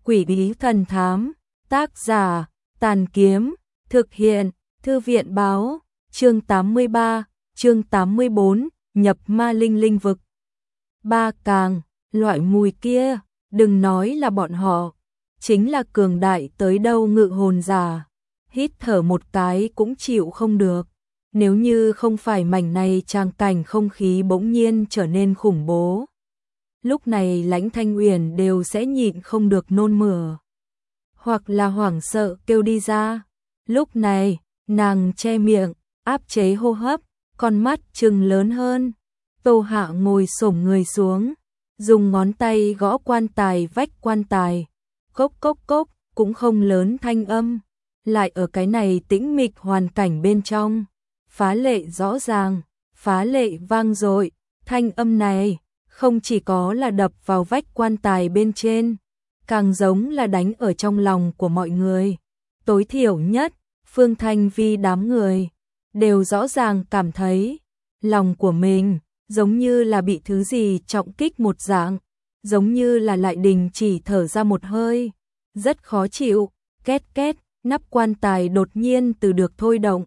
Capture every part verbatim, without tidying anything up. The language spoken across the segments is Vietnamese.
Quỷ bí thần thám, tác giả, Tàn Kiếm, thực hiện, Thư viện báo, chương tám mươi ba, chương tám mươi bốn, nhập ma linh linh vực. Ba càng, loại mùi kia, đừng nói là bọn họ, chính là cường đại tới đâu ngự hồn giả, hít thở một cái cũng chịu không được. Nếu như không phải mảnh này tràng cảnh không khí bỗng nhiên trở nên khủng bố, lúc này Lãnh Thanh Uyển đều sẽ nhịn không được nôn mửa, hoặc là hoảng sợ kêu đi ra. Lúc này, nàng che miệng, áp chế hô hấp, con mắt trừng lớn hơn. Tô Hạ ngồi xổm người xuống, dùng ngón tay gõ quan tài vách quan tài, cốc cốc cốc, cũng không lớn thanh âm, lại ở cái này tĩnh mịch hoàn cảnh bên trong, phá lệ rõ ràng, phá lệ vang dội. Thanh âm này không chỉ có là đập vào vách quan tài bên trên, càng giống là đánh ở trong lòng của mọi người. Tối thiểu nhất, Phương Thanh Vi đám người đều rõ ràng cảm thấy lòng của mình giống như là bị thứ gì trọng kích một dạng, giống như là lại đình chỉ thở ra một hơi, rất khó chịu. Két két, nắp quan tài đột nhiên từ được thôi động,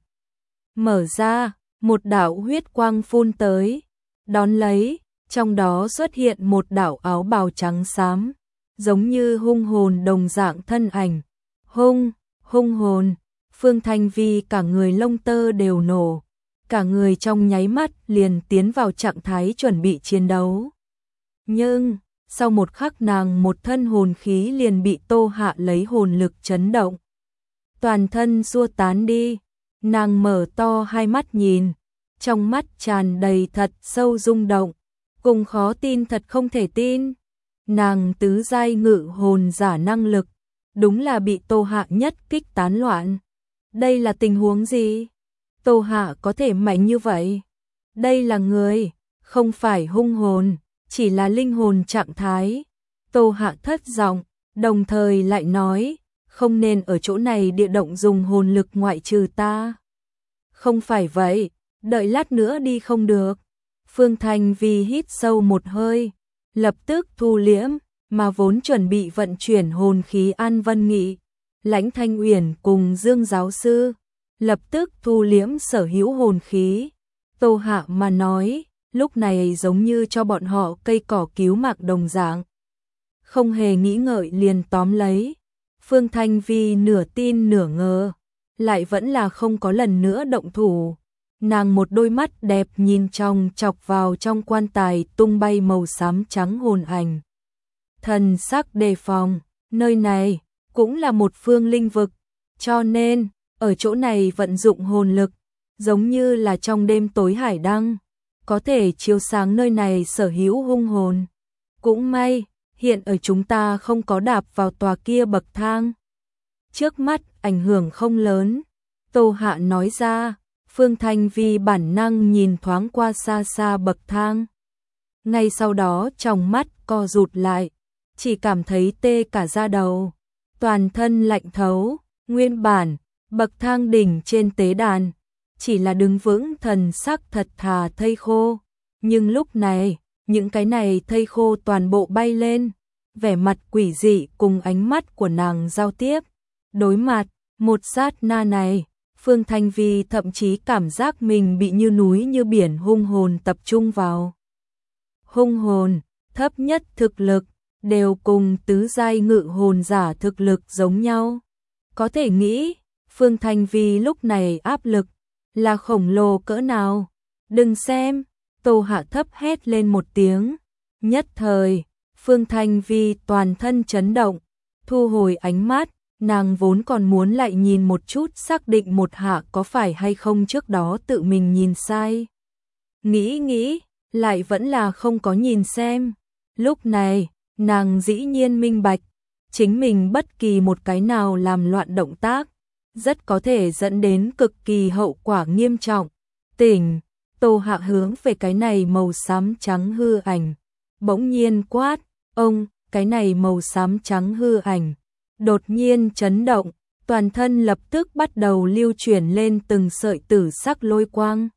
mở ra, một đạo huyết quang phun tới, đón lấy, trong đó xuất hiện một đạo áo bào trắng xám, giống như hung hồn đồng dạng thân ảnh. Hung, hung hồn. Phương Thanh Vi cả người lông tơ đều nổ, cả người trong nháy mắt liền tiến vào trạng thái chuẩn bị chiến đấu. Nhưng, sau một khắc nàng một thân hồn khí liền bị Tô Hạ lấy hồn lực chấn động, toàn thân xua tán đi. Nàng mở to hai mắt nhìn, trong mắt tràn đầy thật sâu rung động, cùng khó tin thật không thể tin. Nàng tứ giai ngự hồn giả năng lực, đúng là bị Tô Hạ nhất kích tán loạn. Đây là tình huống gì? Tô Hạ có thể mạnh như vậy? Đây là người, không phải hung hồn, chỉ là linh hồn trạng thái. Tô Hạ thất giọng, đồng thời lại nói, không nên ở chỗ này địa động dùng hồn lực ngoại trừ ta. Không phải vậy, đợi lát nữa đi không được. Phương Thanh Vi hít sâu một hơi, lập tức thu liễm, mà vốn chuẩn bị vận chuyển hồn khí An Vân Nghị, Lãnh Thanh Uyển cùng Dương giáo sư, lập tức thu liễm sở hữu hồn khí. Tô Hạ mà nói, lúc này giống như cho bọn họ cây cỏ cứu mạng đồng dạng, không hề nghĩ ngợi liền tóm lấy. Phương Thanh Vi nửa tin nửa ngờ, lại vẫn là không có lần nữa động thủ. Nàng một đôi mắt đẹp nhìn trong chọc vào trong quan tài tung bay màu xám trắng hồn ảnh, thần sắc đề phòng. Nơi này cũng là một phương linh vực, cho nên ở chỗ này vận dụng hồn lực giống như là trong đêm tối hải đăng, có thể chiếu sáng nơi này sở hữu hung hồn. Cũng may hiện ở chúng ta không có đạp vào tòa kia bậc thang, trước mắt ảnh hưởng không lớn. Tô Hạ nói ra. Phương Thanh Vi bản năng nhìn thoáng qua xa xa bậc thang, ngay sau đó trong mắt co rụt lại, chỉ cảm thấy tê cả da đầu, toàn thân lạnh thấu. Nguyên bản bậc thang đỉnh trên tế đàn chỉ là đứng vững thần sắc thật thà thây khô, nhưng lúc này những cái này thây khô toàn bộ bay lên, vẻ mặt quỷ dị cùng ánh mắt của nàng giao tiếp, đối mặt. Một sát na này, Phương Thanh Vi thậm chí cảm giác mình bị như núi như biển hung hồn tập trung vào. Hung hồn, thấp nhất thực lực, đều cùng tứ giai ngự hồn giả thực lực giống nhau. Có thể nghĩ, Phương Thanh Vi lúc này áp lực là khổng lồ cỡ nào. Đừng xem, Tô Hạ thấp hét lên một tiếng. Nhất thời, Phương Thanh Vi toàn thân chấn động, thu hồi ánh mắt. Nàng vốn còn muốn lại nhìn một chút xác định một hạ có phải hay không trước đó tự mình nhìn sai. Nghĩ nghĩ, lại vẫn là không có nhìn xem. Lúc này, nàng dĩ nhiên minh bạch, chính mình bất kỳ một cái nào làm loạn động tác, rất có thể dẫn đến cực kỳ hậu quả nghiêm trọng. Tỉnh, Tô Hạ hướng về cái này màu xám trắng hư ảnh, bỗng nhiên quát, ông, cái này màu xám trắng hư ảnh. Đột nhiên chấn động, toàn thân lập tức bắt đầu lưu chuyển lên từng sợi tử sắc lôi quang.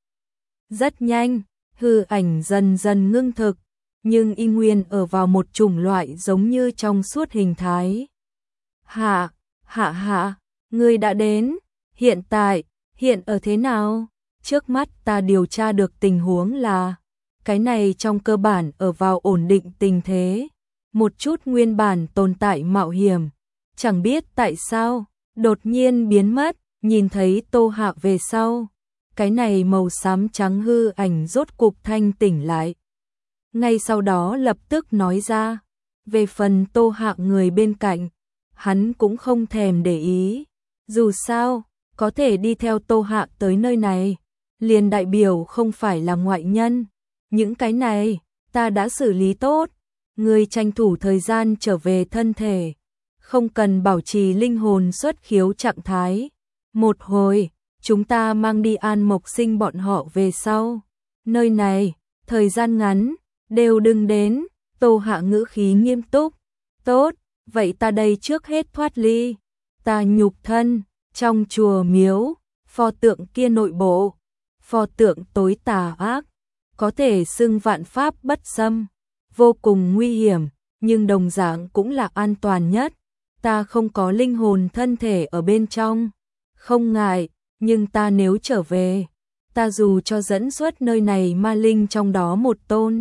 Rất nhanh, hư ảnh dần dần ngưng thực, nhưng y nguyên ở vào một chủng loại giống như trong suốt hình thái. Hạ, hạ hạ, ngươi đã đến, hiện tại, hiện ở thế nào? Trước mắt ta điều tra được tình huống là, cái này trong cơ bản ở vào ổn định tình thế, một chút nguyên bản tồn tại mạo hiểm, chẳng biết tại sao, đột nhiên biến mất, nhìn thấy Tô Hạ về sau. Cái này màu xám trắng hư ảnh rốt cục thanh tỉnh lại. Ngay sau đó lập tức nói ra, về phần Tô Hạ người bên cạnh, hắn cũng không thèm để ý. Dù sao, có thể đi theo Tô Hạ tới nơi này, liền đại biểu không phải là ngoại nhân. Những cái này, ta đã xử lý tốt, người tranh thủ thời gian trở về thân thể, không cần bảo trì linh hồn xuất khiếu trạng thái. Một hồi, chúng ta mang đi An Mộc Sinh bọn họ về sau. Nơi này, thời gian ngắn, đều đừng đến. Tô Hạ ngữ khí nghiêm túc. Tốt, vậy ta đây trước hết thoát ly. Ta nhục thân, trong chùa miếu, pho tượng kia nội bộ, pho tượng tối tà ác, có thể xưng vạn pháp bất xâm, vô cùng nguy hiểm, nhưng đồng dạng cũng là an toàn nhất. Ta không có linh hồn thân thể ở bên trong, không ngại, nhưng ta nếu trở về, ta dù cho dẫn xuất nơi này ma linh trong đó một tôn.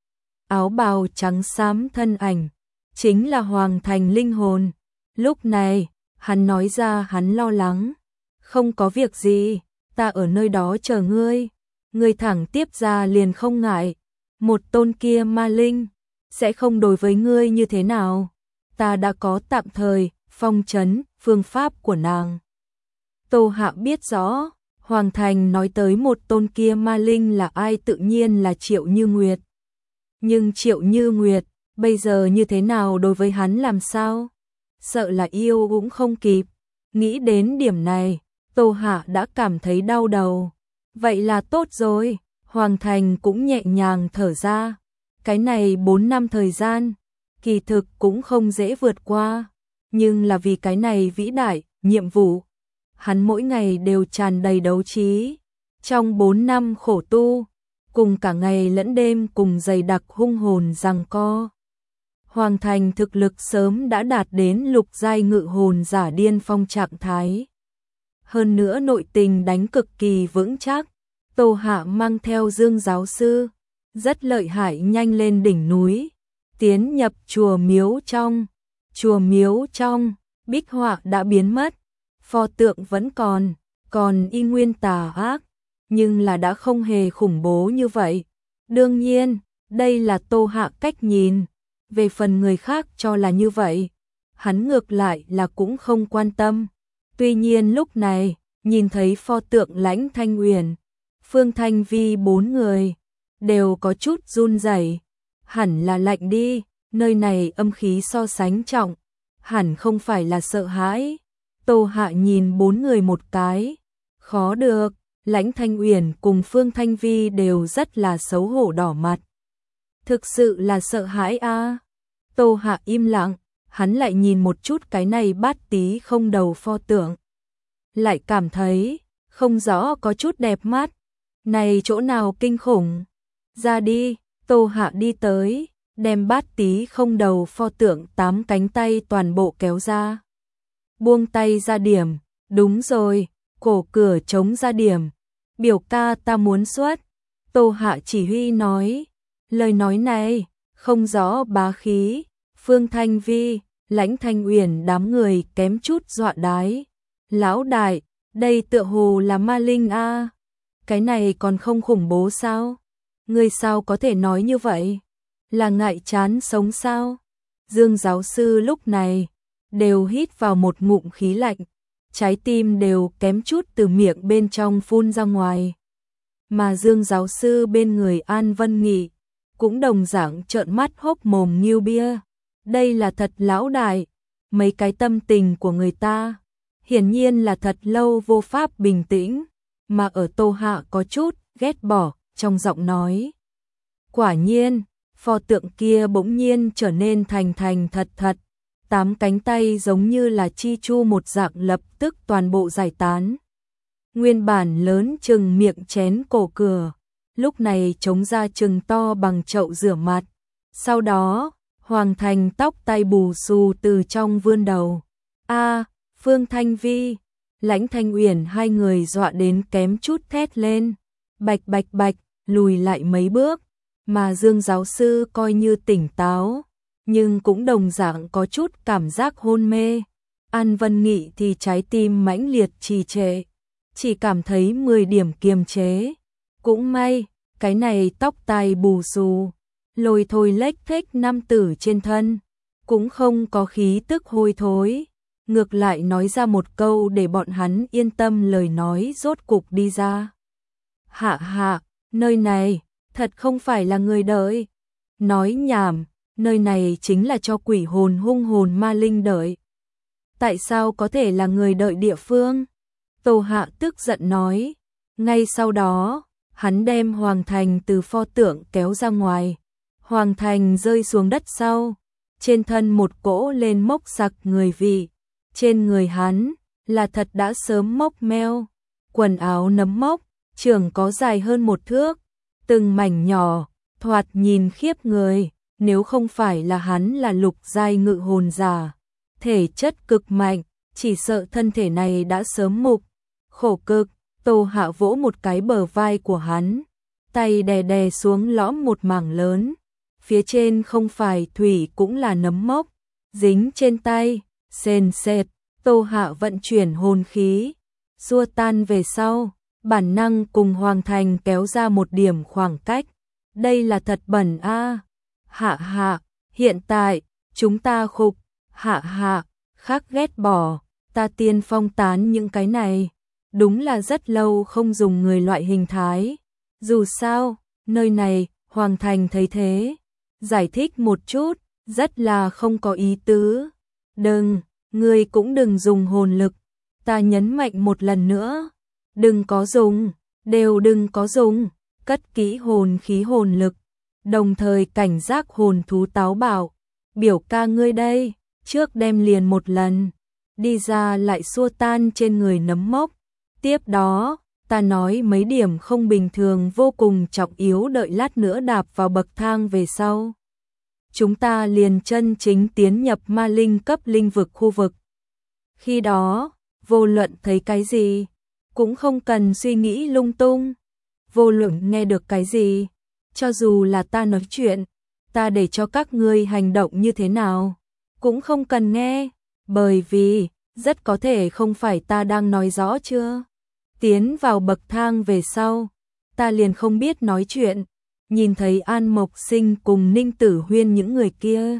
Áo bào trắng xám thân ảnh, chính là Hoàng Thành linh hồn. Lúc này, hắn nói ra hắn lo lắng. Không có việc gì, ta ở nơi đó chờ ngươi. Ngươi thẳng tiếp ra liền không ngại. Một tôn kia ma linh, sẽ không đối với ngươi như thế nào. Ta đã có tạm thời, phong trấn, phương pháp của nàng. Tô Hạ biết rõ, Hoàng Thành nói tới một tôn kia ma linh là ai tự nhiên là Triệu Như Nguyệt. Nhưng Triệu Như Nguyệt, bây giờ như thế nào đối với hắn làm sao? Sợ là yêu cũng không kịp. Nghĩ đến điểm này, Tô Hạ đã cảm thấy đau đầu. Vậy là tốt rồi, Hoàng Thành cũng nhẹ nhàng thở ra. Cái này bốn năm thời gian, kỳ thực cũng không dễ vượt qua. Nhưng là vì cái này vĩ đại, nhiệm vụ. Hắn mỗi ngày đều tràn đầy đấu trí. Trong bốn năm khổ tu, cùng cả ngày lẫn đêm cùng dày đặc hung hồn giằng co. Hoàng Thành thực lực sớm đã đạt đến lục giai ngự hồn giả điên phong trạng thái. Hơn nữa nội tình đánh cực kỳ vững chắc. Tô Hạ mang theo Dương giáo sư, rất lợi hại nhanh lên đỉnh núi, tiến nhập chùa miếu trong. Chùa miếu trong, bích họa đã biến mất, pho tượng vẫn còn, còn y nguyên tà ác, nhưng là đã không hề khủng bố như vậy. Đương nhiên, đây là Tô Hạ cách nhìn, về phần người khác cho là như vậy, hắn ngược lại là cũng không quan tâm. Tuy nhiên lúc này, nhìn thấy pho tượng Lãnh Thanh Uyển, Phương Thanh Vi bốn người, đều có chút run rẩy. Hẳn là lạnh đi, nơi này âm khí so sánh trọng, hẳn không phải là sợ hãi. Tô Hạ nhìn bốn người một cái, khó được, Lãnh Thanh Uyển cùng Phương Thanh Vi đều rất là xấu hổ đỏ mặt. Thực sự là sợ hãi a. À. Tô Hạ im lặng, hắn lại nhìn một chút cái này bát tí không đầu pho tượng. Lại cảm thấy, không rõ có chút đẹp mắt. Này chỗ nào kinh khủng. Ra đi, Tô Hạ đi tới, đem bát tí không đầu pho tượng tám cánh tay toàn bộ kéo ra. Buông tay ra điểm, đúng rồi, cổ cửa trống ra điểm. Biểu ca ta muốn xuất. Tô Hạ chỉ huy nói, lời nói này, không rõ bá khí. Phương Thanh Vi, Lãnh Thanh Uyển đám người kém chút dọa đái. Lão đại, đây tựa hồ là ma linh a. À. Cái này còn không khủng bố sao? Người sao có thể nói như vậy? Là ngại chán sống sao? Dương giáo sư lúc này đều hít vào một ngụm khí lạnh, trái tim đều kém chút từ miệng bên trong phun ra ngoài. Mà Dương giáo sư bên người An Vân Nghị cũng đồng dạng trợn mắt hốc mồm nghiêu bia. Đây là thật lão đại, mấy cái tâm tình của người ta, hiển nhiên là thật lâu vô pháp bình tĩnh, mà ở Tô Hạ có chút ghét bỏ trong giọng nói. Quả nhiên, pho tượng kia bỗng nhiên trở nên thành thành thật thật, tám cánh tay giống như là chi chu một dạng lập tức toàn bộ giải tán. Nguyên bản lớn chừng miệng chén cổ cửa, lúc này trống ra chừng to bằng chậu rửa mặt. Sau đó, Hoàng Thành tóc tai bù xù từ trong vươn đầu, A, Phương Thanh Vi, Lãnh Thanh Uyển hai người dọa đến kém chút thét lên, bạch bạch bạch, lùi lại mấy bước, mà Dương giáo sư coi như tỉnh táo, nhưng cũng đồng dạng có chút cảm giác hôn mê. An Vân Nghị thì trái tim mãnh liệt trì trệ, chỉ cảm thấy mười điểm kiềm chế. Cũng may, cái này tóc tai bù xù, lôi thôi lếch thếch nam tử trên thân, cũng không có khí tức hôi thối. Ngược lại nói ra một câu để bọn hắn yên tâm lời nói rốt cục đi ra. Hạ hạ, nơi này, thật không phải là người đợi. Nói nhảm, nơi này chính là cho quỷ hồn hung hồn ma linh đợi. Tại sao có thể là người đợi địa phương? Tô Hạ tức giận nói. Ngay sau đó, hắn đem Hoàng Thành từ pho tượng kéo ra ngoài. Hoàng Thành rơi xuống đất sau, trên thân một cỗ lên mốc sặc người vị. Trên người hắn là thật đã sớm mốc meo, quần áo nấm mốc, trưởng có dài hơn một thước, từng mảnh nhỏ, thoạt nhìn khiếp người, nếu không phải là hắn là lục giai ngự hồn giả, thể chất cực mạnh, chỉ sợ thân thể này đã sớm mục. Khổ cực, Tô Hạ vỗ một cái bờ vai của hắn, tay đè đè xuống lõm một mảng lớn, phía trên không phải thủy cũng là nấm mốc, dính trên tay. Sền sệt, Tô Hạ vận chuyển hồn khí, xua tan về sau, bản năng cùng Hoàng Thành kéo ra một điểm khoảng cách. Đây là thật bẩn a. À. Hạ hạ, hiện tại, chúng ta khục, hạ hạ, khác ghét bỏ, ta tiên phong tán những cái này. Đúng là rất lâu không dùng người loại hình thái. Dù sao, nơi này, Hoàng Thành thấy thế. Giải thích một chút, rất là không có ý tứ. Đừng, ngươi cũng đừng dùng hồn lực, ta nhấn mạnh một lần nữa, đừng có dùng, đều đừng có dùng, cất kỹ hồn khí hồn lực, đồng thời cảnh giác hồn thú táo bạo, biểu ca ngươi đây, trước đem liền một lần, đi ra lại xua tan trên người nấm mốc, tiếp đó, ta nói mấy điểm không bình thường vô cùng trọng yếu đợi lát nữa đạp vào bậc thang về sau. Chúng ta liền chân chính tiến nhập ma linh cấp linh vực khu vực. Khi đó, vô luận thấy cái gì, cũng không cần suy nghĩ lung tung. Vô luận nghe được cái gì, cho dù là ta nói chuyện, ta để cho các ngươi hành động như thế nào, cũng không cần nghe, bởi vì, rất có thể không phải ta đang nói rõ chưa. Tiến vào bậc thang về sau, ta liền không biết nói chuyện. Nhìn thấy An Mộc Sinh cùng Ninh Tử Huyên những người kia,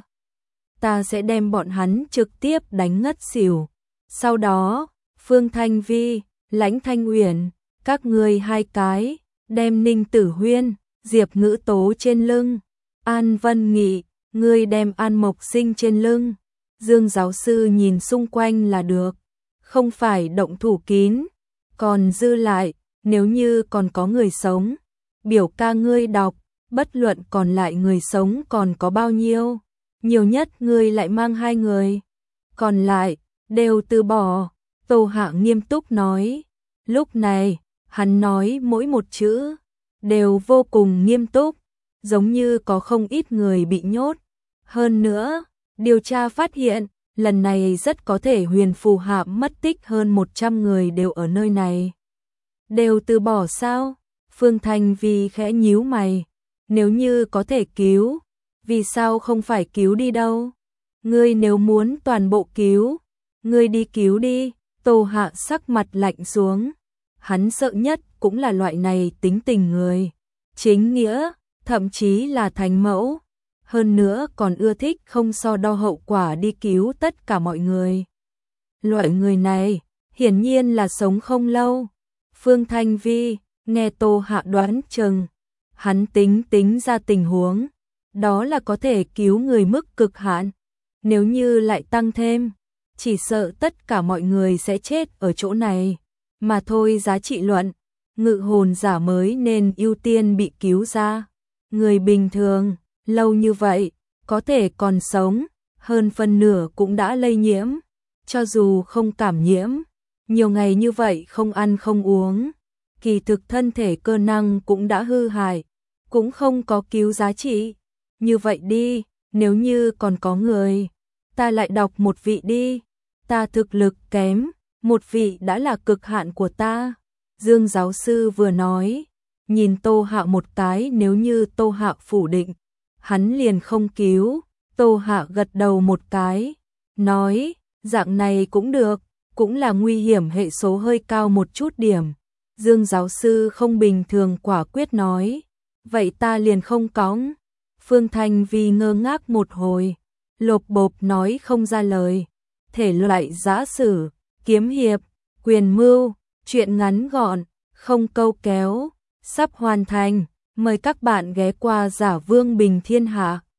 ta sẽ đem bọn hắn trực tiếp đánh ngất xỉu. Sau đó, Phương Thanh Vi, Lãnh Thanh Uyển, các ngươi hai cái, đem Ninh Tử Huyên, Diệp Ngữ Tố trên lưng, An Vân Nghị, ngươi đem An Mộc Sinh trên lưng. Dương giáo sư nhìn xung quanh là được, không phải động thủ kín, còn dư lại, nếu như còn có người sống, biểu ca ngươi đọc. Bất luận còn lại người sống còn có bao nhiêu, nhiều nhất ngươi lại mang hai người, còn lại, đều từ bỏ. Tô Hạ nghiêm túc nói, lúc này, hắn nói mỗi một chữ, đều vô cùng nghiêm túc, giống như có không ít người bị nhốt. Hơn nữa, điều tra phát hiện, lần này rất có thể Huyền Phù Hạm mất tích hơn một trăm người đều ở nơi này. Đều từ bỏ sao? Phương Thanh Vi khẽ nhíu mày. Nếu như có thể cứu, vì sao không phải cứu đi đâu? Ngươi nếu muốn toàn bộ cứu, ngươi đi cứu đi. Tô Hạ sắc mặt lạnh xuống. Hắn sợ nhất cũng là loại này tính tình người. Chính nghĩa, thậm chí là thánh mẫu. Hơn nữa còn ưa thích không so đo hậu quả đi cứu tất cả mọi người. Loại người này, hiển nhiên là sống không lâu. Phương Thanh Vi, nghe Tô Hạ đoán chừng. Hắn tính tính ra tình huống, đó là có thể cứu người mức cực hạn. Nếu như lại tăng thêm, chỉ sợ tất cả mọi người sẽ chết ở chỗ này. Mà thôi giá trị luận, ngự hồn giả mới nên ưu tiên bị cứu ra. Người bình thường, lâu như vậy, có thể còn sống, hơn phân nửa cũng đã lây nhiễm. Cho dù không cảm nhiễm, nhiều ngày như vậy không ăn không uống, kỳ thực thân thể cơ năng cũng đã hư hại. Cũng không có cứu giá trị. Như vậy đi, nếu như còn có người, ta lại đọc một vị đi. ta thực lực kém, một vị đã là cực hạn của ta. Dương giáo sư vừa nói, nhìn Tô Hạo một cái, nếu như Tô Hạo phủ định, hắn liền không cứu. Tô Hạo gật đầu một cái, nói, dạng này cũng được, cũng là nguy hiểm hệ số hơi cao một chút điểm. Dương giáo sư không bình thường quả quyết nói, vậy ta liền không cõng. Phương Thanh Vi ngơ ngác một hồi, lộp bộp nói không ra lời. Thể loại giã sử, kiếm hiệp, quyền mưu, truyện ngắn gọn, không câu kéo, sắp hoàn thành. Mời các bạn ghé qua Giả Vương Bình Thiên Hạ.